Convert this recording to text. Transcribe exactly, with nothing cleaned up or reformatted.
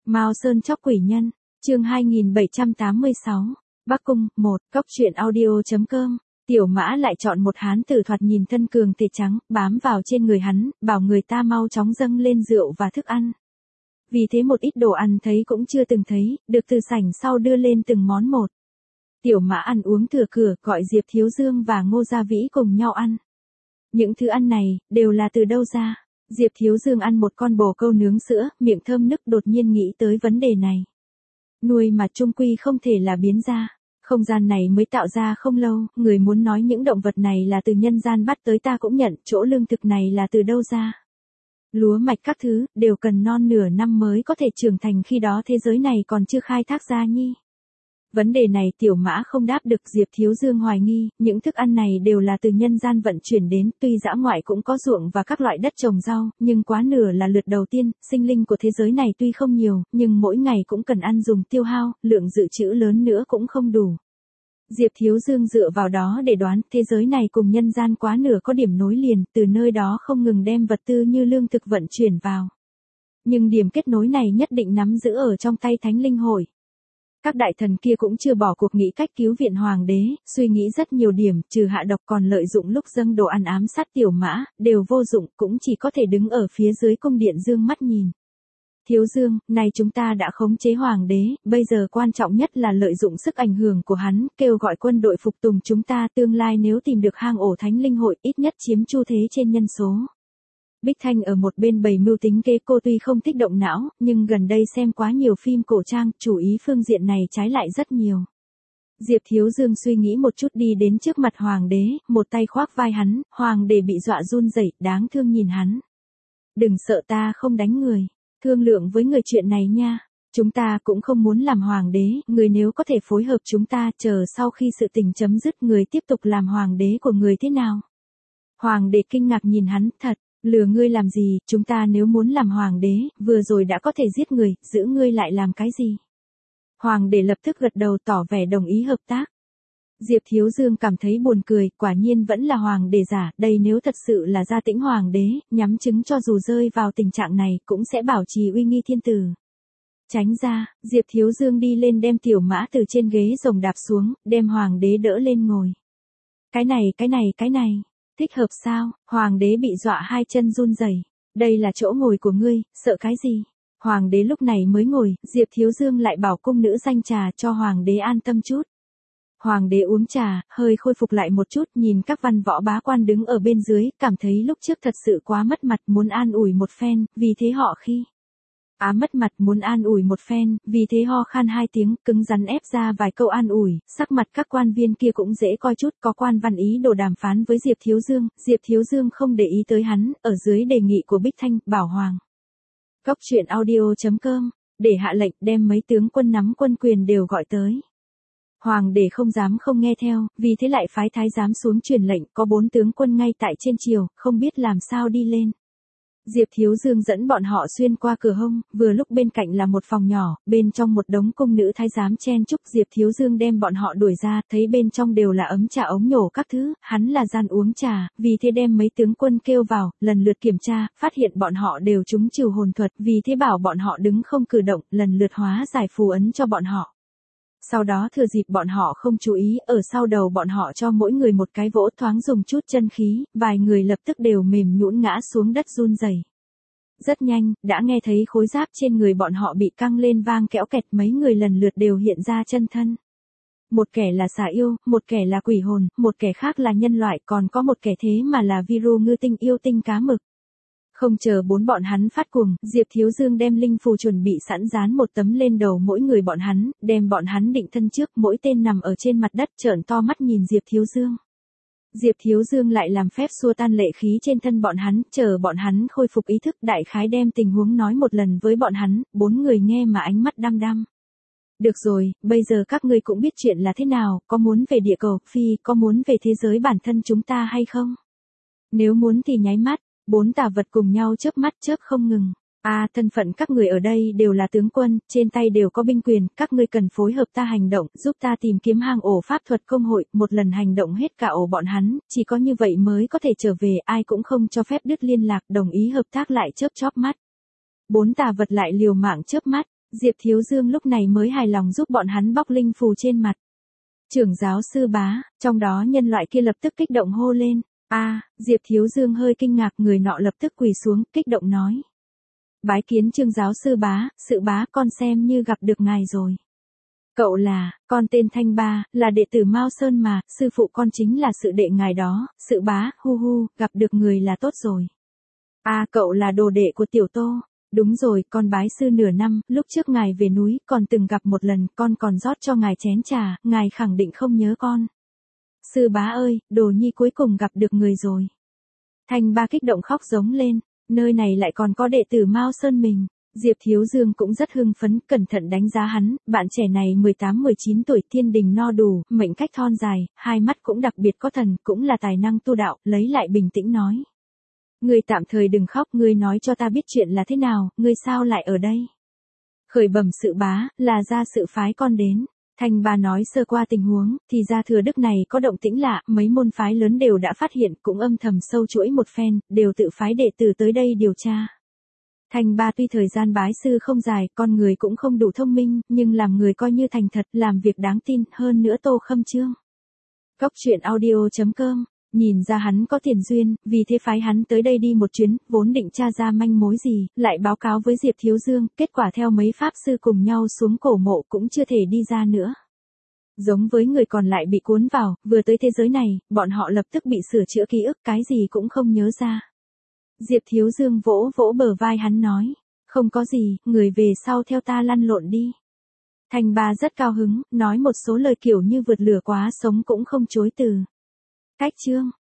Mao Sơn chóc quỷ nhân, chương hai nghìn bảy trăm tám mươi sáu, Bắc Cung, một, Cóc truyện audio.com. Tiểu Mã lại chọn một hán tử thoạt nhìn thân cường thể trắng, bám vào trên người hắn, bảo người ta mau chóng dâng lên rượu và thức ăn. Vì thế một ít đồ ăn thấy cũng chưa từng thấy, được từ sảnh sau đưa lên từng món một. Tiểu Mã ăn uống thừa cửa, gọi Diệp Thiếu Dương và Ngô Gia Vĩ cùng nhau ăn. Những thứ ăn này, đều là từ đâu ra? Diệp Thiếu Dương ăn một con bồ câu nướng sữa, miệng thơm nức đột nhiên nghĩ tới vấn đề này. Nuôi mà chung quy không thể là biến ra. Không gian này mới tạo ra không lâu, người muốn nói những động vật này là từ nhân gian bắt tới ta cũng nhận, chỗ lương thực này là từ đâu ra. Lúa mạch các thứ, đều cần non nửa năm mới có thể trưởng thành, khi đó thế giới này còn chưa khai thác ra nhi. Vấn đề này Tiểu Mã không đáp được. Diệp Thiếu Dương hoài nghi, những thức ăn này đều là từ nhân gian vận chuyển đến, tuy dã ngoại cũng có ruộng và các loại đất trồng rau, nhưng quá nửa là lượt đầu tiên, sinh linh của thế giới này tuy không nhiều, nhưng mỗi ngày cũng cần ăn dùng tiêu hao, lượng dự trữ lớn nữa cũng không đủ. Diệp Thiếu Dương dựa vào đó để đoán, thế giới này cùng nhân gian quá nửa có điểm nối liền, từ nơi đó không ngừng đem vật tư như lương thực vận chuyển vào. Nhưng điểm kết nối này nhất định nắm giữ ở trong tay Thánh Linh Hội. Các đại thần kia cũng chưa bỏ cuộc nghĩ cách cứu viện hoàng đế, suy nghĩ rất nhiều điểm, trừ hạ độc còn lợi dụng lúc dâng đồ ăn ám sát Tiểu Mã, đều vô dụng, cũng chỉ có thể đứng ở phía dưới cung điện dương mắt nhìn. Thiếu Dương, này chúng ta đã khống chế hoàng đế, bây giờ quan trọng nhất là lợi dụng sức ảnh hưởng của hắn, kêu gọi quân đội phục tùng chúng ta, tương lai nếu tìm được hang ổ Thánh Linh Hội, ít nhất chiếm chu thế trên nhân số. Bích Thanh ở một bên bày mưu tính kế, cô tuy không thích động não, nhưng gần đây xem quá nhiều phim cổ trang, chủ ý phương diện này trái lại rất nhiều. Diệp Thiếu Dương suy nghĩ một chút đi đến trước mặt hoàng đế, một tay khoác vai hắn, hoàng đế bị dọa run rẩy, đáng thương nhìn hắn. Đừng sợ, ta không đánh người, thương lượng với người chuyện này nha. Chúng ta cũng không muốn làm hoàng đế, người nếu có thể phối hợp chúng ta, chờ sau khi sự tình chấm dứt người tiếp tục làm hoàng đế của người thế nào. Hoàng đế kinh ngạc nhìn hắn, thật. Lừa ngươi làm gì, chúng ta nếu muốn làm hoàng đế, vừa rồi đã có thể giết người, giữ ngươi lại làm cái gì? Hoàng đế lập tức gật đầu tỏ vẻ đồng ý hợp tác. Diệp Thiếu Dương cảm thấy buồn cười, quả nhiên vẫn là hoàng đế giả, đây nếu thật sự là Gia Tĩnh hoàng đế, nhắm chứng cho dù rơi vào tình trạng này, cũng sẽ bảo trì uy nghi thiên tử. Tránh ra, Diệp Thiếu Dương đi lên đem Tiểu Mã từ trên ghế rồng đạp xuống, đem hoàng đế đỡ lên ngồi. Cái này, cái này, cái này. Thích hợp sao? Hoàng đế bị dọa hai chân run rẩy. Đây là chỗ ngồi của ngươi, sợ cái gì? Hoàng đế lúc này mới ngồi, Diệp Thiếu Dương lại bảo cung nữ dâng trà cho hoàng đế an tâm chút. Hoàng đế uống trà, hơi khôi phục lại một chút, nhìn các văn võ bá quan đứng ở bên dưới, cảm thấy lúc trước thật sự quá mất mặt, muốn an ủi một phen, vì thế họ khi Á mất mặt muốn an ủi một phen, vì thế ho khan hai tiếng, cứng rắn ép ra vài câu an ủi, sắc mặt các quan viên kia cũng dễ coi chút, có quan văn ý đồ đàm phán với Diệp Thiếu Dương, Diệp Thiếu Dương không để ý tới hắn, ở dưới đề nghị của Bích Thanh, bảo Hoàng. Cóc truyện audio.com, để hạ lệnh đem mấy tướng quân nắm quân quyền đều gọi tới. Hoàng đế không dám không nghe theo, vì thế lại phái thái giám xuống truyền lệnh, có bốn tướng quân ngay tại trên triều, không biết làm sao đi lên. Diệp Thiếu Dương dẫn bọn họ xuyên qua cửa hông, vừa lúc bên cạnh là một phòng nhỏ, bên trong một đống cung nữ thái giám chen chúc. Diệp Thiếu Dương đem bọn họ đuổi ra, thấy bên trong đều là ấm trà ống nhổ các thứ, hắn là gian uống trà, vì thế đem mấy tướng quân kêu vào, lần lượt kiểm tra, phát hiện bọn họ đều trúng trừ hồn thuật, vì thế bảo bọn họ đứng không cử động, lần lượt hóa giải phù ấn cho bọn họ. Sau đó thừa dịp bọn họ không chú ý, ở sau đầu bọn họ cho mỗi người một cái vỗ thoáng, dùng chút chân khí, vài người lập tức đều mềm nhũn ngã xuống đất run rẩy. Rất nhanh, đã nghe thấy khối giáp trên người bọn họ bị căng lên vang kẽo kẹt, mấy người lần lượt đều hiện ra chân thân. Một kẻ là xà yêu, một kẻ là quỷ hồn, một kẻ khác là nhân loại, còn có một kẻ thế mà là Viru ngư tinh yêu tinh cá mực. Không chờ bốn bọn hắn phát cuồng, Diệp Thiếu Dương đem linh phù chuẩn bị sẵn dán một tấm lên đầu mỗi người bọn hắn, đem bọn hắn định thân trước, mỗi tên nằm ở trên mặt đất trợn to mắt nhìn Diệp Thiếu Dương. Diệp Thiếu Dương lại làm phép xua tan lệ khí trên thân bọn hắn, chờ bọn hắn khôi phục ý thức, đại khái đem tình huống nói một lần với bọn hắn, bốn người nghe mà ánh mắt đăm đăm. Được rồi, bây giờ các ngươi cũng biết chuyện là thế nào, có muốn về địa cầu, phi, có muốn về thế giới bản thân chúng ta hay không? Nếu muốn thì nháy mắt. Bốn tà vật cùng nhau chớp mắt chớp không ngừng. A, à, thân phận các người ở đây đều là tướng quân, trên tay đều có binh quyền, các ngươi cần phối hợp ta hành động, giúp ta tìm kiếm hang ổ pháp thuật công hội, một lần hành động hết cả ổ bọn hắn, chỉ có như vậy mới có thể trở về, ai cũng không cho phép đứt liên lạc, đồng ý hợp tác lại chớp chóp mắt. Bốn tà vật lại liều mạng chớp mắt, Diệp Thiếu Dương lúc này mới hài lòng giúp bọn hắn bóc linh phù trên mặt. Trưởng giáo sư bá, trong đó nhân loại kia lập tức kích động hô lên. A, à, Diệp Thiếu Dương hơi kinh ngạc, người nọ lập tức quỳ xuống, kích động nói. Bái kiến Trương giáo sư bá, sự bá, con xem như gặp được ngài rồi. Cậu là, con tên Thanh Ba, là đệ tử Mao Sơn mà, sư phụ con chính là sự đệ ngài đó, sự bá, hu hu, gặp được người là tốt rồi. A, à, cậu là đồ đệ của Tiểu Tô. Đúng rồi, con bái sư nửa năm, lúc trước ngài về núi, còn từng gặp một lần, con còn rót cho ngài chén trà, ngài khẳng định không nhớ con. Sư bá ơi, đồ nhi cuối cùng gặp được người rồi. Thanh Ba kích động khóc giống lên, nơi này lại còn có đệ tử Mao Sơn mình. Diệp Thiếu Dương cũng rất hưng phấn, cẩn thận đánh giá hắn, bạn trẻ này mười tám mười chín tuổi, thiên đình no đủ, mệnh cách thon dài, hai mắt cũng đặc biệt có thần, cũng là tài năng tu đạo, lấy lại bình tĩnh nói. Ngươi tạm thời đừng khóc, ngươi nói cho ta biết chuyện là thế nào, ngươi sao lại ở đây? Khởi bẩm sự bá, là ra sự phái con đến. Thanh Ba nói sơ qua tình huống, thì ra Thừa Đức này có động tĩnh lạ, mấy môn phái lớn đều đã phát hiện, cũng âm thầm sâu chuỗi một phen, đều tự phái đệ tử tới đây điều tra. Thanh Ba tuy thời gian bái sư không dài, con người cũng không đủ thông minh, nhưng làm người coi như thành thật, làm việc đáng tin, hơn nữa Tô Khâm Trương. Cốc truyện audio chấm com, nhìn ra hắn có tiền duyên, vì thế phái hắn tới đây đi một chuyến, vốn định tra ra manh mối gì, lại báo cáo với Diệp Thiếu Dương, kết quả theo mấy pháp sư cùng nhau xuống cổ mộ cũng chưa thể đi ra nữa. Giống với người còn lại bị cuốn vào, vừa tới thế giới này, bọn họ lập tức bị sửa chữa ký ức, cái gì cũng không nhớ ra. Diệp Thiếu Dương vỗ vỗ bờ vai hắn nói, không có gì, người về sau theo ta lăn lộn đi. Thanh Ba rất cao hứng, nói một số lời kiểu như vượt lửa quá sống cũng không chối từ. Cách chương